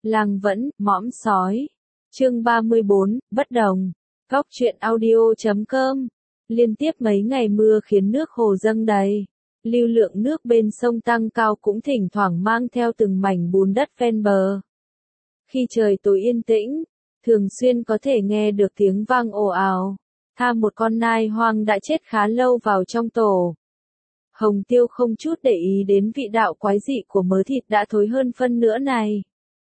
Lang vẫn, mõm sói. Chương 34, bất đồng. Góc truyện audio.com. Liên tiếp mấy ngày mưa khiến nước hồ dâng đầy. Lưu lượng nước bên sông tăng cao cũng thỉnh thoảng mang theo từng mảnh bùn đất ven bờ. Khi trời tối yên tĩnh, thường xuyên có thể nghe được tiếng vang ồ ào. Tha một con nai hoang đã chết khá lâu vào trong tổ. Hồng Tiêu không chút để ý đến vị đạo quái dị của mớ thịt đã thối hơn phân nửa này.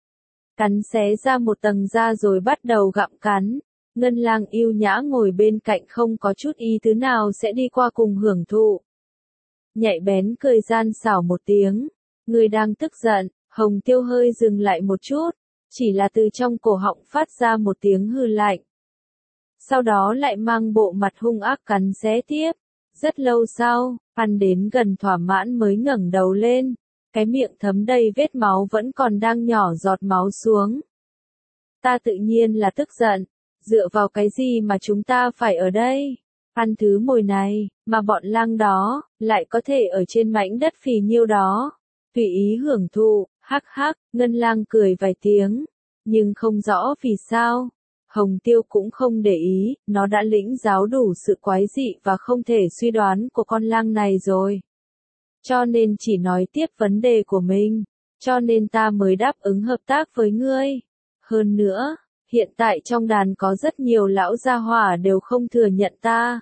Cắn xé ra một tầng da rồi bắt đầu gặm cắn. Ngân Lang yêu nhã ngồi bên cạnh không có chút ý tứ nào sẽ đi qua cùng hưởng thụ. Nhạy bén cười gian xảo một tiếng. Người đang tức giận, Hồng Tiêu hơi dừng lại một chút. Chỉ là từ trong cổ họng phát ra một tiếng hừ lạnh. Sau đó lại mang bộ mặt hung ác cắn xé tiếp. Rất lâu sau, ăn đến gần thỏa mãn mới ngẩng đầu lên. Cái miệng thấm đầy vết máu vẫn còn đang nhỏ giọt máu xuống. Ta tự nhiên là tức giận. Dựa vào cái gì mà chúng ta phải ở đây? Ăn thứ mồi này, mà bọn lang đó, lại có thể ở trên mảnh đất phì nhiêu đó. Tùy ý hưởng thụ, hắc hắc, Ngân Lang cười vài tiếng. Nhưng không rõ vì sao. Hồng Tiêu cũng không để ý, nó đã lĩnh giáo đủ sự quái dị và không thể suy đoán của con lang này rồi. Cho nên chỉ nói tiếp vấn đề của mình, cho nên ta mới đáp ứng hợp tác với ngươi. Hơn nữa, hiện tại trong đàn có rất nhiều lão gia hỏa đều không thừa nhận ta.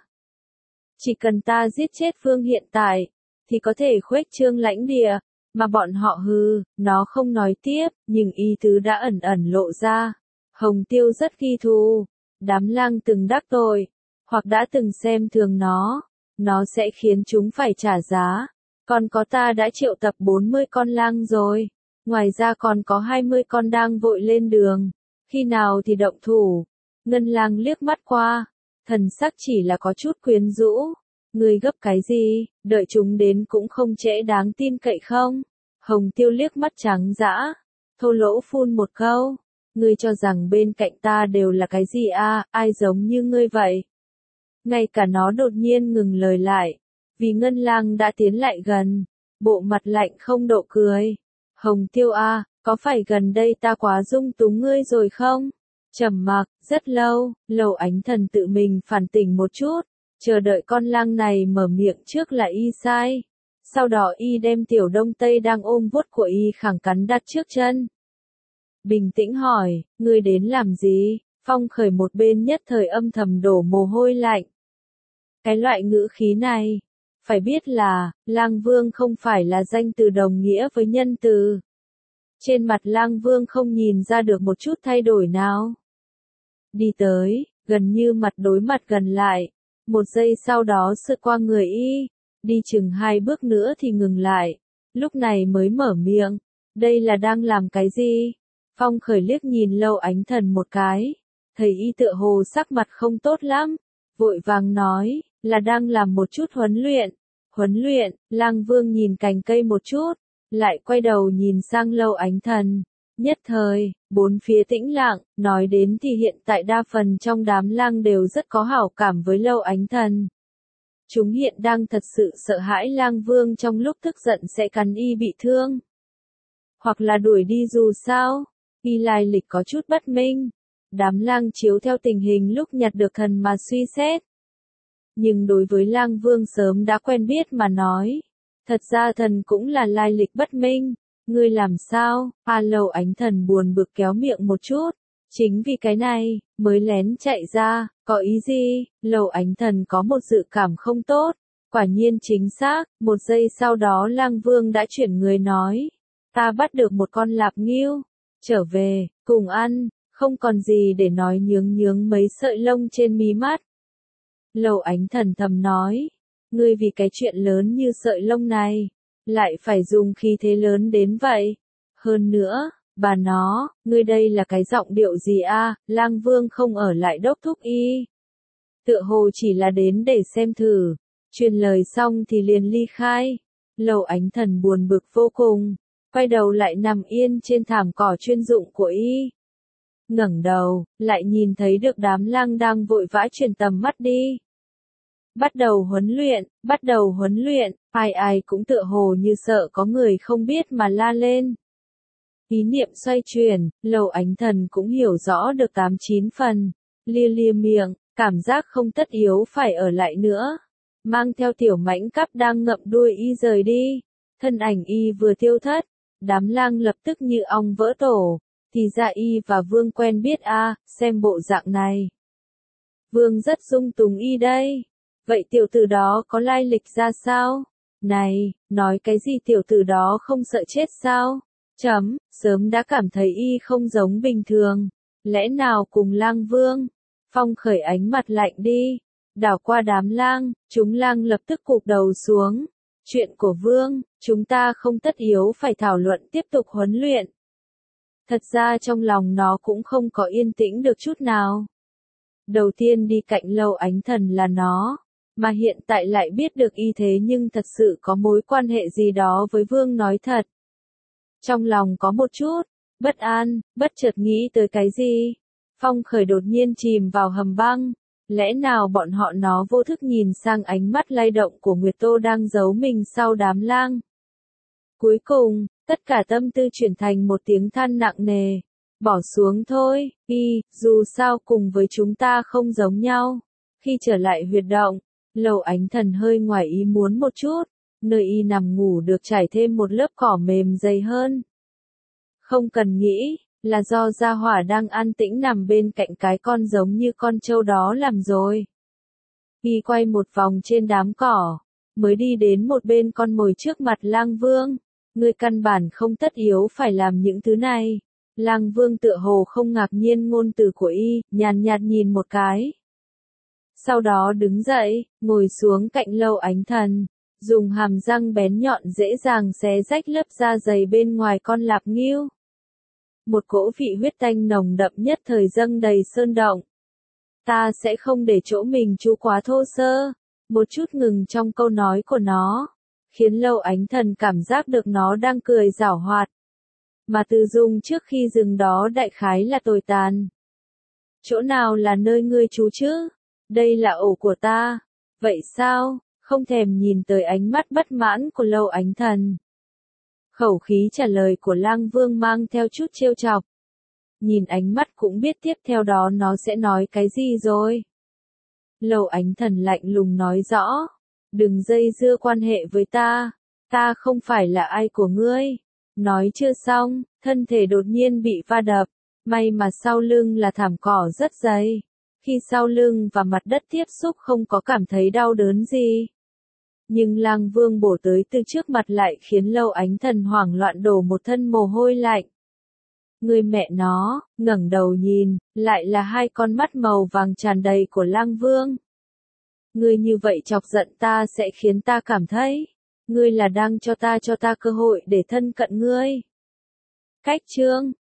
Chỉ cần ta giết chết Vương hiện tại, thì có thể khuếch trương lãnh địa, mà bọn họ nó không nói tiếp, nhưng ý tứ đã ẩn ẩn lộ ra. Hồng Tiêu rất ghi thù, đám lang từng đắc tội, hoặc đã từng xem thường nó sẽ khiến chúng phải trả giá. Còn có ta đã triệu tập 40 con lang rồi, ngoài ra còn có 20 con đang vội lên đường, khi nào thì động thủ. Ngân Lang liếc mắt qua, thần sắc chỉ là có chút quyến rũ. Ngươi gấp cái gì, đợi chúng đến cũng không trễ đáng tin cậy không? Hồng Tiêu liếc mắt trắng dã, thô lỗ phun một câu. Ngươi cho rằng bên cạnh ta đều là cái gì ai giống như ngươi vậy? Ngay cả nó đột nhiên ngừng lời lại, vì Ngân Lang đã tiến lại gần, bộ mặt lạnh không độ cười. Hồng Tiêu có phải gần đây ta quá dung túng ngươi rồi không? Trầm mặc, rất lâu, Lầu Ánh Thần tự mình phản tỉnh một chút, chờ đợi con lang này mở miệng trước là y sai. Sau đó y đem Tiểu Đông Tây đang ôm vuốt của y khẳng cắn đặt trước chân. Bình tĩnh hỏi, ngươi đến làm gì? Phong Khởi một bên nhất thời âm thầm đổ mồ hôi lạnh. Cái loại ngữ khí này, phải biết là, Lang Vương không phải là danh từ đồng nghĩa với nhân từ. Trên mặt Lang Vương không nhìn ra được một chút thay đổi nào. Đi tới, gần như mặt đối mặt gần lại. Một giây sau đó sượt qua người y, đi chừng 2 bước nữa thì ngừng lại. Lúc này mới mở miệng, đây là đang làm cái gì? Phong Khởi liếc nhìn Lâu Ánh Thần một cái, thấy y tựa hồ sắc mặt không tốt lắm, vội vàng nói, là đang làm một chút huấn luyện. Huấn luyện, Lang Vương nhìn cành cây một chút, lại quay đầu nhìn sang Lâu Ánh Thần. Nhất thời, bốn phía tĩnh lặng, nói đến thì hiện tại đa phần trong đám lang đều rất có hảo cảm với Lâu Ánh Thần. Chúng hiện đang thật sự sợ hãi Lang Vương trong lúc tức giận sẽ cắn y bị thương. Hoặc là đuổi đi dù sao. Y lai lịch có chút bất minh. Đám lang chiếu theo tình hình lúc nhặt được thần mà suy xét. Nhưng đối với Lang Vương sớm đã quen biết mà nói. Thật ra thần cũng là lai lịch bất minh. Ngươi làm sao? Lầu Ánh Thần buồn bực kéo miệng một chút. Chính vì cái này, mới lén chạy ra, có ý gì? Lầu Ánh Thần có một dự cảm không tốt. Quả nhiên chính xác, một giây sau đó Lang Vương đã chuyển người nói. Ta bắt được một con lạp ngưu. Trở về, cùng ăn, không còn gì để nói nhướng mấy sợi lông trên mí mắt. Lầu Ánh Thần thầm nói, ngươi vì cái chuyện lớn như sợi lông này, lại phải dùng khí thế lớn đến vậy. Hơn nữa, bà nó, ngươi đây là cái giọng điệu gì Lang Vương không ở lại đốc thúc y. Tựa hồ chỉ là đến để xem thử, truyền lời xong thì liền ly khai. Lầu Ánh Thần buồn bực vô cùng. Quay đầu lại nằm yên trên thảm cỏ chuyên dụng của y. Ngẩng đầu, lại nhìn thấy được đám lang đang vội vã chuyển tầm mắt đi. Bắt đầu huấn luyện, ai ai cũng tựa hồ như sợ có người không biết mà la lên. Ý niệm xoay chuyển, Lầu Ánh Thần cũng hiểu rõ được 8-9 phần, lia lia miệng, cảm giác không tất yếu phải ở lại nữa. Mang theo tiểu mãnh cắp đang ngậm đuôi y rời đi, thân ảnh y vừa tiêu thất, đám lang lập tức như ong vỡ tổ, thì ra y và Vương quen biết xem bộ dạng này. Vương rất dung túng y đây, vậy tiểu tử đó có lai lịch ra sao? Này, nói cái gì tiểu tử đó không sợ chết sao? Sớm đã cảm thấy y không giống bình thường, lẽ nào cùng lang Vương? Phong Khởi ánh mặt lạnh đi, đảo qua đám lang, chúng lang lập tức cụp đầu xuống. Chuyện của Vương, chúng ta không tất yếu phải thảo luận tiếp tục huấn luyện. Thật ra trong lòng nó cũng không có yên tĩnh được chút nào. Đầu tiên đi cạnh Lâu Ánh Thần là nó, mà hiện tại lại biết được y thế nhưng thật sự có mối quan hệ gì đó với Vương nói thật. Trong lòng có một chút bất an, bất chợt nghĩ tới cái gì. Phong Khởi đột nhiên chìm vào hầm băng, lẽ nào bọn họ nó vô thức nhìn sang ánh mắt lay động của Nguyệt Tô đang giấu mình sau đám lang. Cuối cùng, tất cả tâm tư chuyển thành một tiếng than nặng nề. Bỏ xuống thôi, dù sao cùng với chúng ta không giống nhau. Khi trở lại huyệt động, Lầu Ánh Thần hơi ngoài ý muốn một chút, nơi y nằm ngủ được trải thêm một lớp cỏ mềm dày hơn. Không cần nghĩ, là do gia hỏa đang an tĩnh nằm bên cạnh cái con giống như con trâu đó làm rồi. Y quay một vòng trên đám cỏ, mới đi đến một bên con mồi trước mặt lang Vương. Ngươi căn bản không tất yếu phải làm những thứ này. Lang Vương tựa hồ không ngạc nhiên ngôn từ của y, nhàn nhạt nhìn một cái. Sau đó đứng dậy, ngồi xuống cạnh Lâu Ánh Thần, dùng hàm răng bén nhọn dễ dàng xé rách lớp da dày bên ngoài con lạp ngưu. Một cỗ vị huyết tanh nồng đậm nhất thời dâng đầy sơn động. Ta sẽ không để chỗ mình chú quá thô sơ. Một chút ngừng trong câu nói của nó, khiến Lâu Ánh Thần cảm giác được nó đang cười giảo hoạt. Mà Từ Dung trước khi dừng đó đại khái là tồi tàn. Chỗ nào là nơi ngươi trú chứ? Đây là ổ của ta. Vậy sao? Không thèm nhìn tới ánh mắt bất mãn của Lâu Ánh Thần. Khẩu khí trả lời của lang Vương mang theo chút trêu chọc. Nhìn ánh mắt cũng biết tiếp theo đó nó sẽ nói cái gì rồi. Lâu Ánh Thần lạnh lùng nói rõ. Đừng dây dưa quan hệ với ta. Ta không phải là ai của ngươi. Nói chưa xong, thân thể đột nhiên bị va đập. May mà sau lưng là thảm cỏ rất dày. Khi sau lưng và mặt đất tiếp xúc không có cảm thấy đau đớn gì. Nhưng lang Vương bổ tới từ trước mặt lại khiến Lâu Ánh Thần hoảng loạn đổ một thân mồ hôi lạnh. Người mẹ nó, ngẩng đầu nhìn, lại là hai con mắt màu vàng tràn đầy của lang Vương. Ngươi như vậy chọc giận ta sẽ khiến ta cảm thấy, ngươi là đang cho ta cơ hội để thân cận ngươi. Cách chương